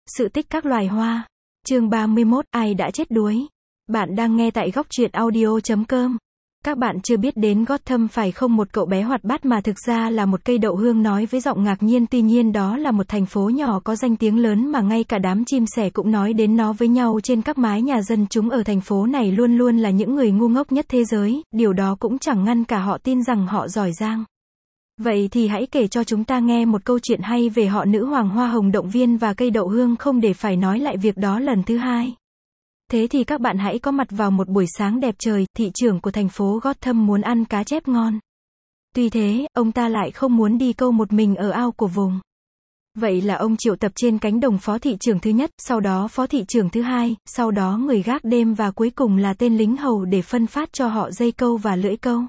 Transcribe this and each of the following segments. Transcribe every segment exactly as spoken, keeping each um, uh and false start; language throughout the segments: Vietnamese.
Sự tích các loài hoa. Chương ba mươi mốt, ai đã chết đuối? Bạn đang nghe tại góc truyện audio chấm com. Các bạn chưa biết đến Gotham phải không? Một cậu bé hoạt bát mà thực ra là một cây đậu hương nói với giọng ngạc nhiên, tuy nhiên đó là một thành phố nhỏ có danh tiếng lớn mà ngay cả đám chim sẻ cũng nói đến nó với nhau trên các mái nhà dân chúng ở thành phố này luôn luôn là những người ngu ngốc nhất thế giới, điều đó cũng chẳng ngăn cả họ tin rằng họ giỏi giang. Vậy thì hãy kể cho chúng ta nghe một câu chuyện hay về họ nữ hoàng hoa hồng động viên và cây đậu hương không để phải nói lại việc đó lần thứ hai. Thế thì các bạn hãy có mặt vào một buổi sáng đẹp trời, thị trưởng của thành phố Gotham muốn ăn cá chép ngon. Tuy thế, ông ta lại không muốn đi câu một mình ở ao của vùng. Vậy là ông triệu tập trên cánh đồng phó thị trưởng thứ nhất, sau đó phó thị trưởng thứ hai, sau đó người gác đêm và cuối cùng là tên lính hầu để phân phát cho họ dây câu và lưỡi câu.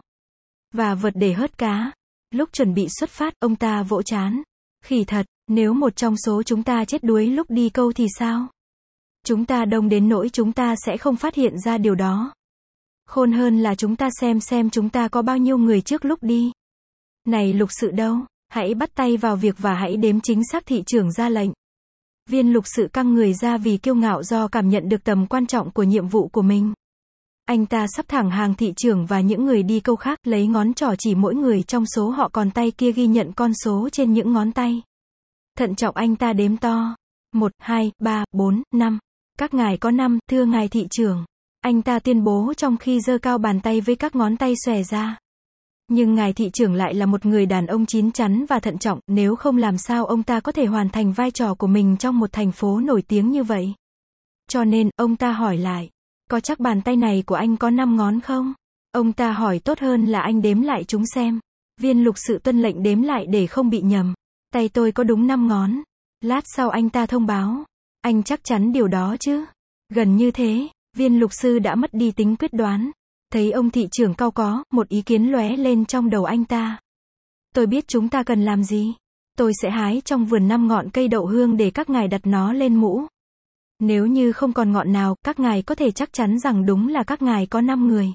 Và vật để hớt cá. Lúc chuẩn bị xuất phát, ông ta vỗ trán. Khỉ thật, nếu một trong số chúng ta chết đuối lúc đi câu thì sao? Chúng ta đông đến nỗi chúng ta sẽ không phát hiện ra điều đó. Khôn hơn là chúng ta xem xem chúng ta có bao nhiêu người trước lúc đi. Này lục sự đâu, hãy bắt tay vào việc và hãy đếm chính xác, thị trưởng ra lệnh. Viên lục sự căng người ra vì kiêu ngạo do cảm nhận được tầm quan trọng của nhiệm vụ của mình. Anh ta sắp thẳng hàng thị trưởng và những người đi câu khác, lấy ngón trỏ chỉ mỗi người trong số họ, còn tay kia ghi nhận con số trên những ngón tay. Thận trọng anh ta đếm to. Một, hai, ba, bốn, năm. Các ngài có năm, thưa ngài thị trưởng. Anh ta tuyên bố trong khi giơ cao bàn tay với các ngón tay xòe ra. Nhưng ngài thị trưởng lại là một người đàn ông chín chắn và thận trọng, nếu không làm sao ông ta có thể hoàn thành vai trò của mình trong một thành phố nổi tiếng như vậy. Cho nên, ông ta hỏi lại. Có chắc bàn tay này của anh có năm ngón không? Ông ta hỏi tốt hơn là anh đếm lại chúng xem. Viên lục sự tuân lệnh đếm lại để không bị nhầm. Tay tôi có đúng năm ngón. Lát sau anh ta thông báo. Anh chắc chắn điều đó chứ? Gần như thế, viên lục sư đã mất đi tính quyết đoán. Thấy ông thị trưởng cau có, một ý kiến lóe lên trong đầu anh ta. Tôi biết chúng ta cần làm gì. Tôi sẽ hái trong vườn năm ngọn cây đậu hương để các ngài đặt nó lên mũ. Nếu như không còn ngọn nào, các ngài có thể chắc chắn rằng đúng là các ngài có năm người.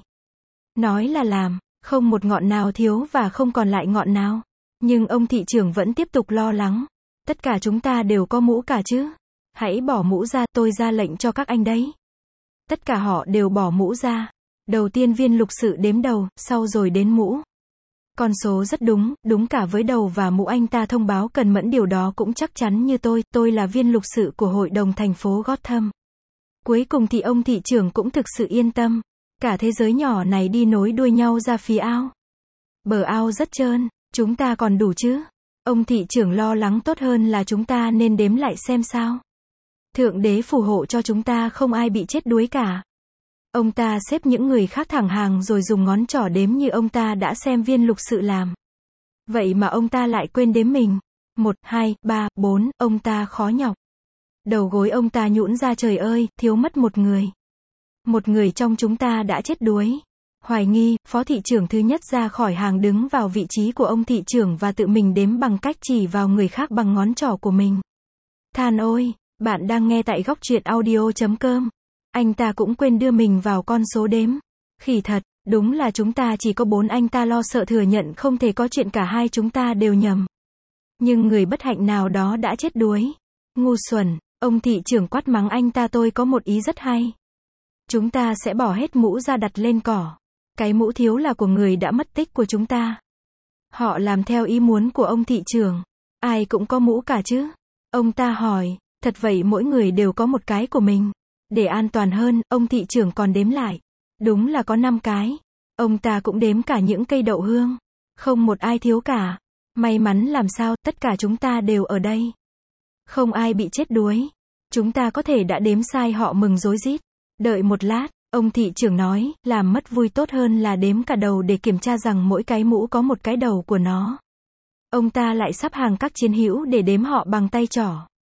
Nói là làm, không một ngọn nào thiếu và không còn lại ngọn nào. Nhưng ông thị trưởng vẫn tiếp tục lo lắng. Tất cả chúng ta đều có mũ cả chứ? Hãy bỏ mũ ra, tôi ra lệnh cho các anh đấy. Tất cả họ đều bỏ mũ ra. Đầu tiên viên lục sự đếm đầu, sau rồi đến mũ. Con số rất đúng, đúng cả với đầu và mũ. Anh ta thông báo cần mẫn điều đó cũng chắc chắn như tôi, tôi là viên lục sự của hội đồng thành phố Gotham. Cuối cùng thì ông thị trưởng cũng thực sự yên tâm. Cả thế giới nhỏ này đi nối đuôi nhau ra phía ao. Bờ ao rất trơn, chúng ta còn đủ chứ? Ông thị trưởng lo lắng, tốt hơn là chúng ta nên đếm lại xem sao. Thượng đế phù hộ cho chúng ta không ai bị chết đuối cả. Ông ta xếp những người khác thẳng hàng rồi dùng ngón trỏ đếm như ông ta đã xem viên lục sự làm. Vậy mà ông ta lại quên đếm mình. Một, hai, ba, bốn, ông ta khó nhọc. Đầu gối ông ta nhũn ra, trời ơi, thiếu mất một người. Một người trong chúng ta đã chết đuối. Hoài nghi, phó thị trưởng thứ nhất ra khỏi hàng đứng vào vị trí của ông thị trưởng và tự mình đếm bằng cách chỉ vào người khác bằng ngón trỏ của mình. Than ôi, bạn đang nghe tại góc truyện audio chấm com. Anh ta cũng quên đưa mình vào con số đếm. Khỉ thật, đúng là chúng ta chỉ có bốn. Anh ta lo sợ thừa nhận không thể có chuyện cả hai chúng ta đều nhầm. Nhưng người bất hạnh nào đó đã chết đuối. Ngu xuẩn, ông thị trưởng quát mắng anh ta. Tôi có một ý rất hay. Chúng ta sẽ bỏ hết mũ ra đặt lên cỏ. Cái mũ thiếu là của người đã mất tích của chúng ta. Họ làm theo ý muốn của ông thị trưởng. Ai cũng có mũ cả chứ? Ông ta hỏi. Thật vậy, mỗi người đều có một cái của mình. Để an toàn hơn, ông thị trưởng còn đếm lại. Đúng là có năm cái. Ông ta cũng đếm cả những cây đậu hương. Không một ai thiếu cả. May mắn làm sao, tất cả chúng ta đều ở đây. Không ai bị chết đuối. Chúng ta có thể đã đếm sai. Họ mừng rối rít. Đợi một lát, ông thị trưởng nói, làm mất vui tốt hơn là đếm cả đầu để kiểm tra rằng mỗi cái mũ có một cái đầu của nó. Ông ta lại sắp hàng các chiến hữu để đếm họ bằng tay trỏ.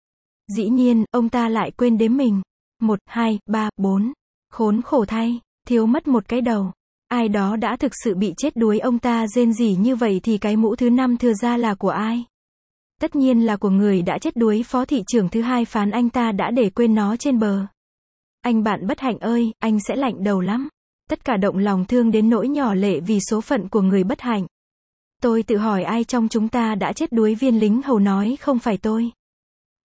Dĩ nhiên, ông ta lại quên đếm mình. Một, hai, ba, bốn. Khốn khổ thay, thiếu mất một cái đầu. Ai đó đã thực sự bị chết đuối. Ông ta rên rỉ như vậy thì cái mũ thứ năm thừa ra là của ai? Tất nhiên là của người đã chết đuối. Phó thị trưởng thứ hai phán anh ta đã để quên nó trên bờ. Anh bạn bất hạnh ơi, anh sẽ lạnh đầu lắm. Tất cả động lòng thương đến nỗi nhỏ lệ vì số phận của người bất hạnh. Tôi tự hỏi ai trong chúng ta đã chết đuối. Viên lính hầu nói, không phải tôi.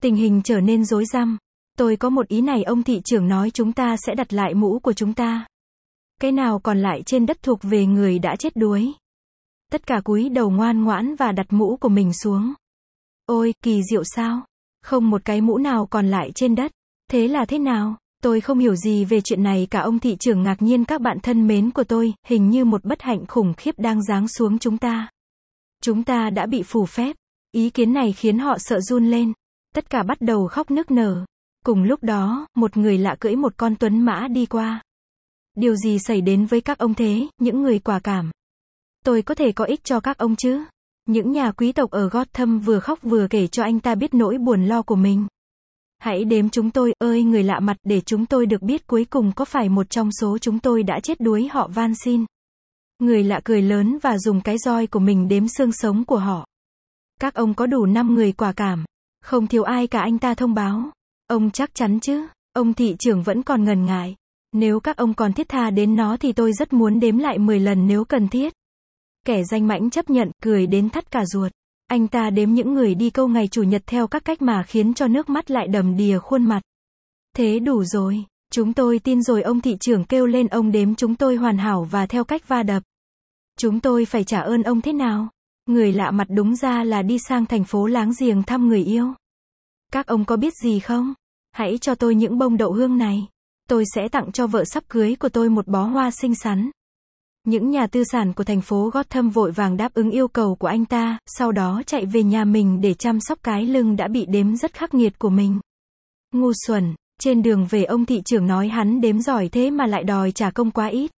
Tình hình trở nên rối rắm. Tôi có một ý này, ông thị trưởng nói chúng ta sẽ đặt lại mũ của chúng ta. Cái nào còn lại trên đất thuộc về người đã chết đuối. Tất cả cúi đầu ngoan ngoãn và đặt mũ của mình xuống. Ôi, kỳ diệu sao? Không một cái mũ nào còn lại trên đất. Thế là thế nào? Tôi không hiểu gì về chuyện này cả, ông thị trưởng ngạc nhiên. Các bạn thân mến của tôi, hình như một bất hạnh khủng khiếp đang giáng xuống chúng ta. Chúng ta đã bị phù phép. Ý kiến này khiến họ sợ run lên. Tất cả bắt đầu khóc nức nở. Cùng lúc đó, một người lạ cưỡi một con tuấn mã đi qua. Điều gì xảy đến với các ông thế, những người quả cảm? Tôi có thể có ích cho các ông chứ? Những nhà quý tộc ở Gotham vừa khóc vừa kể cho anh ta biết nỗi buồn lo của mình. Hãy đếm chúng tôi, ơi người lạ mặt, để chúng tôi được biết cuối cùng có phải một trong số chúng tôi đã chết đuối, họ van xin. Người lạ cười lớn và dùng cái roi của mình đếm xương sống của họ. Các ông có đủ năm người quả cảm. Không thiếu ai cả, anh ta thông báo. Ông chắc chắn chứ? Ông thị trưởng vẫn còn ngần ngại. Nếu các ông còn thiết tha đến nó thì tôi rất muốn đếm lại mười lần nếu cần thiết. Kẻ danh mãnh chấp nhận, cười đến thắt cả ruột. Anh ta đếm những người đi câu ngày chủ nhật theo các cách mà khiến cho nước mắt lại đầm đìa khuôn mặt. Thế đủ rồi. Chúng tôi tin rồi, ông thị trưởng kêu lên, ông đếm chúng tôi hoàn hảo và theo cách va đập. Chúng tôi phải trả ơn ông thế nào? Người lạ mặt đúng ra là đi sang thành phố láng giềng thăm người yêu. Các ông có biết gì không? Hãy cho tôi những bông đậu hương này. Tôi sẽ tặng cho vợ sắp cưới của tôi một bó hoa xinh xắn. Những nhà tư sản của thành phố Gotham vội vàng đáp ứng yêu cầu của anh ta, sau đó chạy về nhà mình để chăm sóc cái lưng đã bị đếm rất khắc nghiệt của mình. Ngu xuẩn, trên đường về ông thị trưởng nói hắn đếm giỏi thế mà lại đòi trả công quá ít.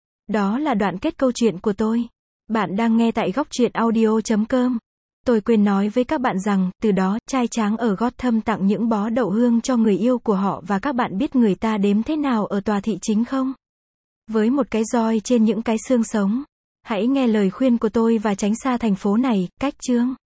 Đó là đoạn kết câu chuyện của tôi. Bạn đang nghe tại góc truyện audio chấm com. Tôi quên nói với các bạn rằng, từ đó, trai tráng ở Gotham tặng những bó đậu hương cho người yêu của họ, và các bạn biết người ta đếm thế nào ở tòa thị chính không? Với một cái roi trên những cái xương sống. Hãy nghe lời khuyên của tôi và tránh xa thành phố này. Cách chương